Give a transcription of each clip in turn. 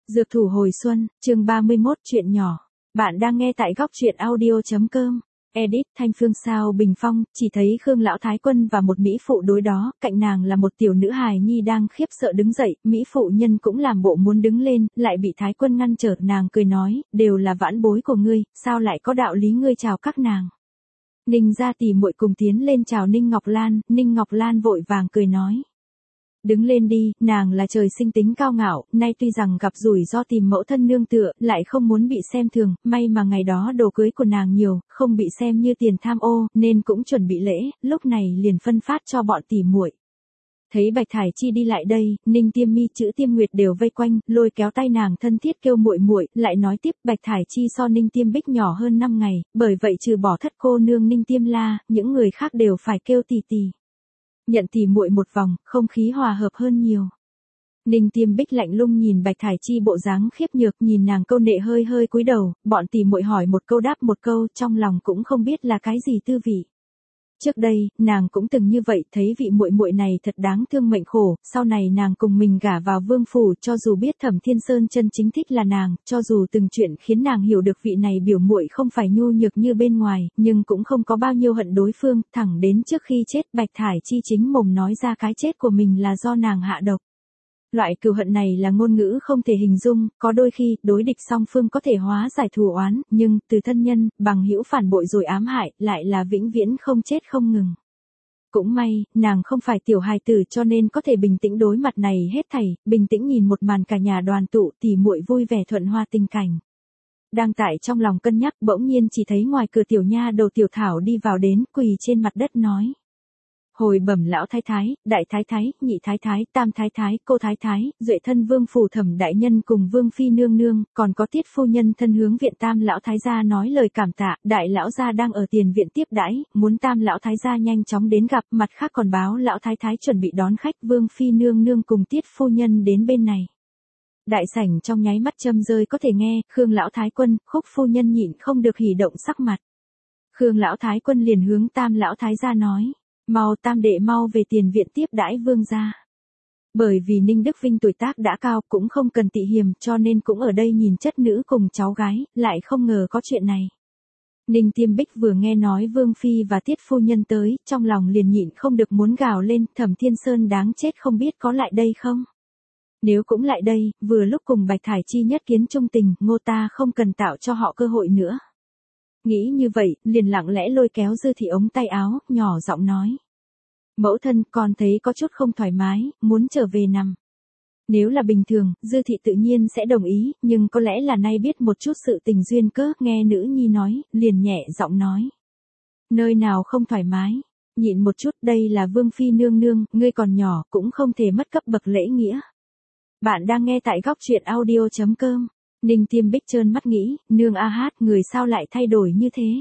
Dược thủ hồi xuân, chương 31 chuyện nhỏ. Bạn đang nghe tại góc truyện audio.com. Edit Thanh Phương sao bình phong, chỉ thấy Khương Lão Thái Quân và một mỹ phụ đối đó, cạnh nàng là một tiểu nữ hài nhi đang khiếp sợ đứng dậy, mỹ phụ nhân cũng làm bộ muốn đứng lên, lại bị Thái Quân ngăn trở, nàng cười nói, đều là vãn bối của ngươi, sao lại có đạo lý ngươi chào các nàng. Ninh gia tỷ muội cùng tiến lên chào Ninh Ngọc Lan, Ninh Ngọc Lan vội vàng cười nói. Đứng lên đi, nàng là trời sinh tính cao ngạo, nay tuy rằng gặp rủi ro tìm mẫu thân nương tựa, lại không muốn bị xem thường, may mà ngày đó đồ cưới của nàng nhiều, không bị xem như tiền tham ô, nên cũng chuẩn bị lễ, lúc này liền phân phát cho bọn tỷ muội. Thấy Bạch Thải Chi đi lại đây, Ninh Tiêm Mi chữ Tiêm Nguyệt đều vây quanh, lôi kéo tay nàng thân thiết kêu muội muội, lại nói tiếp Bạch Thải Chi so Ninh Tiêm Bích nhỏ hơn 5 ngày, bởi vậy trừ bỏ thất cô nương Ninh Tiêm La, những người khác đều phải kêu tỷ tỷ. Nhận tỷ muội một vòng, không khí hòa hợp hơn nhiều. Ninh Tiêm Bích lạnh lùng nhìn Bạch Thải Chi bộ dáng khiếp nhược, nhìn nàng câu nệ hơi hơi cúi đầu, bọn tỷ muội hỏi một câu đáp một câu, trong lòng cũng không biết là cái gì tư vị. Trước đây, nàng cũng từng như vậy, thấy vị muội muội này thật đáng thương mệnh khổ, sau này nàng cùng mình gả vào vương phủ, cho dù biết Thẩm Thiên Sơn chân chính thích là nàng, cho dù từng chuyện khiến nàng hiểu được vị này biểu muội không phải nhu nhược như bên ngoài, nhưng cũng không có bao nhiêu hận đối phương, thẳng đến trước khi chết Bạch Thải Chi chính mồm nói ra cái chết của mình là do nàng hạ độc. Loại cừu hận này là ngôn ngữ không thể hình dung, có đôi khi, đối địch song phương có thể hóa giải thù oán, nhưng, từ thân nhân, bằng hữu phản bội rồi ám hại, lại là vĩnh viễn không chết không ngừng. Cũng may, nàng không phải tiểu hài tử cho nên có thể bình tĩnh đối mặt này hết thảy, bình tĩnh nhìn một màn cả nhà đoàn tụ tỉ muội vui vẻ thuận hoa tình cảnh. Đang tại trong lòng cân nhắc bỗng nhiên chỉ thấy ngoài cửa tiểu nha đầu Tiểu Thảo đi vào đến quỳ trên mặt đất nói. Hồi bẩm lão thái thái, đại thái thái, nhị thái thái, tam thái thái, cô thái thái, duệ thân vương phủ Thẩm đại nhân cùng vương phi nương nương, còn có Tiết phu nhân thân hướng viện tam lão thái gia nói lời cảm tạ, đại lão gia đang ở tiền viện tiếp đãi, muốn tam lão thái gia nhanh chóng đến gặp, mặt khác còn báo lão thái thái chuẩn bị đón khách, vương phi nương nương cùng Tiết phu nhân đến bên này. Đại sảnh trong nháy mắt châm rơi có thể nghe, Khương lão thái quân, Khúc phu nhân nhịn không được hỉ động sắc mặt. Khương lão thái quân liền hướng tam lão thái gia nói. Mau tam đệ mau về tiền viện tiếp đãi vương gia. Bởi vì Ninh Đức Vinh tuổi tác đã cao cũng không cần tị hiềm cho nên cũng ở đây nhìn chất nữ cùng cháu gái, lại không ngờ có chuyện này. Ninh Tiêm Bích vừa nghe nói Vương Phi và Tiết phu nhân tới, trong lòng liền nhịn không được muốn gào lên, Thẩm Thiên Sơn đáng chết không biết có lại đây không? Nếu cũng lại đây, vừa lúc cùng Bạch Thải Chi nhất kiến trung tình, ngô ta không cần tạo cho họ cơ hội nữa. Nghĩ như vậy, liền lặng lẽ lôi kéo Dư Thị ống tay áo, nhỏ giọng nói. Mẫu thân, con thấy có chút không thoải mái, muốn trở về nằm. Nếu là bình thường, Dư Thị tự nhiên sẽ đồng ý, nhưng có lẽ là nay biết một chút sự tình duyên cớ, nghe nữ nhi nói, liền nhẹ giọng nói. Nơi nào không thoải mái, nhịn một chút, đây là Vương Phi nương nương, ngươi còn nhỏ, cũng không thể mất cấp bậc lễ nghĩa. Bạn đang nghe tại góc truyện audio.com. Ninh Tiêm Bích trơn mắt nghĩ, nương a hát, người sao lại thay đổi như thế?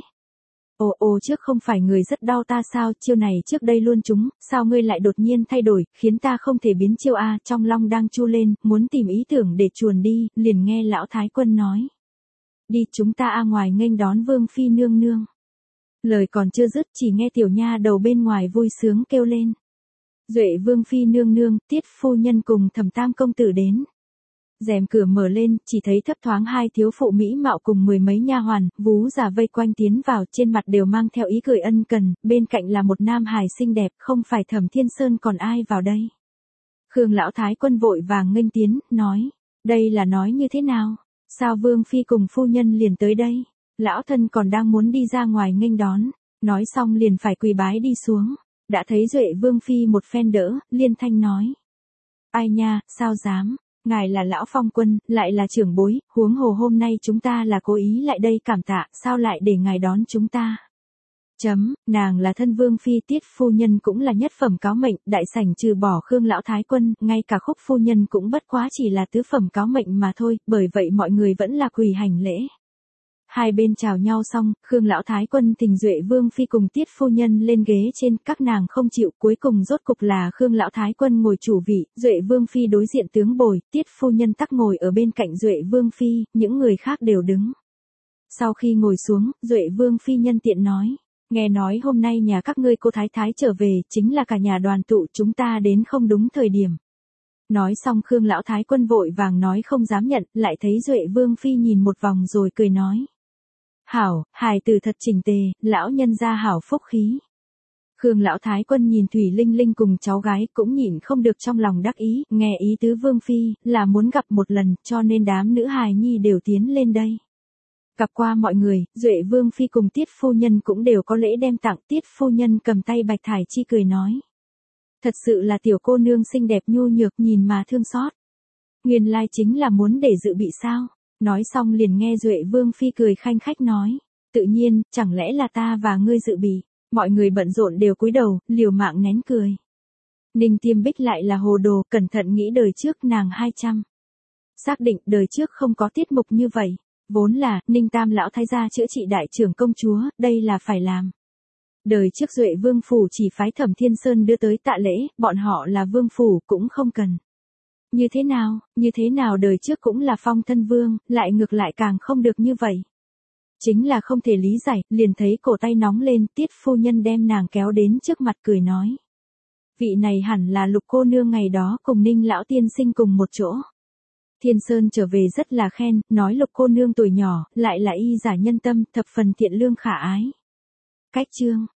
Ồ trước không phải người rất đau ta sao, chiêu này trước đây luôn trúng, sao ngươi lại đột nhiên thay đổi, khiến ta không thể biến chiêu a, trong lòng đang chu lên, muốn tìm ý tưởng để chuồn đi, liền nghe lão thái quân nói. Đi chúng ta ngoài nghênh đón Vương Phi nương nương. Lời còn chưa dứt chỉ nghe tiểu nha đầu bên ngoài vui sướng kêu lên. Duệ Vương Phi nương nương, Tiết phu nhân cùng Thẩm tam công tử đến. Rèm cửa mở lên, chỉ thấy thấp thoáng hai thiếu phụ mỹ mạo cùng mười mấy nha hoàn, vú già vây quanh tiến vào, trên mặt đều mang theo ý cười ân cần, bên cạnh là một nam hài xinh đẹp, không phải Thẩm Thiên Sơn còn ai vào đây. Khương lão thái quân vội vàng nghênh tiến, nói, đây là nói như thế nào, sao Vương Phi cùng phu nhân liền tới đây, lão thân còn đang muốn đi ra ngoài nghênh đón, nói xong liền phải quỳ bái đi xuống, đã thấy Duệ Vương Phi một phen đỡ, liên thanh nói. Ai nha, sao dám. Ngài là lão phong quân, lại là trưởng bối, huống hồ hôm nay chúng ta là cố ý lại đây cảm tạ, sao lại để ngài đón chúng ta? Nàng là thân Vương Phi, Tiết phu nhân cũng là nhất phẩm cáo mệnh, đại sảnh trừ bỏ Khương lão thái quân, ngay cả Khúc phu nhân cũng bất quá chỉ là tứ phẩm cáo mệnh mà thôi, bởi vậy mọi người vẫn là quỳ hành lễ. Hai bên chào nhau xong, Khương lão thái quân thỉnh Duệ Vương Phi cùng Tiết phu nhân lên ghế trên, các nàng không chịu, cuối cùng rốt cục là Khương lão thái quân ngồi chủ vị, Duệ Vương Phi đối diện tướng bồi, Tiết phu nhân tắc ngồi ở bên cạnh Duệ Vương Phi, những người khác đều đứng. Sau khi ngồi xuống, Duệ Vương Phi nhân tiện nói, nghe nói hôm nay nhà các ngươi cô thái thái trở về, chính là cả nhà đoàn tụ, chúng ta đến không đúng thời điểm. Nói xong Khương lão thái quân vội vàng nói không dám nhận, lại thấy Duệ Vương Phi nhìn một vòng rồi cười nói. Hảo, hài tử thật chỉnh tề, lão nhân gia hảo phúc khí. Khương lão thái quân nhìn Thủy Linh Linh cùng cháu gái cũng nhìn không được trong lòng đắc ý, nghe ý tứ Vương Phi, là muốn gặp một lần, cho nên đám nữ hài nhi đều tiến lên đây. Gặp qua mọi người, Duệ Vương Phi cùng Tiết Phu Nhân cũng đều có lễ đem tặng. Tiết Phu Nhân cầm tay Bạch Thải Chi cười nói. Thật sự là tiểu cô nương xinh đẹp nhu nhược nhìn mà thương xót. Nguyên lai chính là muốn để dự bị sao. Nói xong liền nghe Duệ Vương Phi cười khanh khách nói. Tự nhiên, chẳng lẽ là ta và ngươi dự bị. Mọi người bận rộn đều cúi đầu, liều mạng nén cười. Ninh Tiêm Bích lại là hồ đồ, cẩn thận nghĩ đời trước nàng 200. Xác định đời trước không có tiết mục như vậy. Vốn là, Ninh Tam lão thái gia chữa trị đại trưởng công chúa, đây là phải làm. Đời trước Duệ Vương Phủ chỉ phái Thẩm Thiên Sơn đưa tới tạ lễ, bọn họ là Vương Phủ cũng không cần. Như thế nào đời trước cũng là phong thân vương, lại ngược lại càng không được như vậy. Chính là không thể lý giải, liền thấy cổ tay nóng lên, Tiết Phu Nhân đem nàng kéo đến trước mặt cười nói. Vị này hẳn là Lục cô nương ngày đó cùng Ninh lão tiên sinh cùng một chỗ. Thiên Sơn trở về rất là khen, nói Lục cô nương tuổi nhỏ, lại là y giả nhân tâm, thập phần thiện lương khả ái. Cách chương